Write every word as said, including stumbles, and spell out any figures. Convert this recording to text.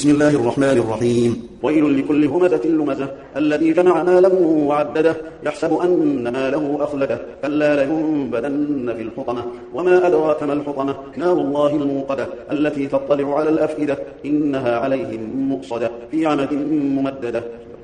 بسم الله الرحمن الرحيم. ويل لكل همزة لمزة الذي جمع ماله وعدده يحسب أن ماله أخلده كلا لينبذن في الحطمة وما أدراك ما الحطمة نار الله الموقدة التي تطلع على الأفئدة إنها عليهم مؤصدة في عمد ممددة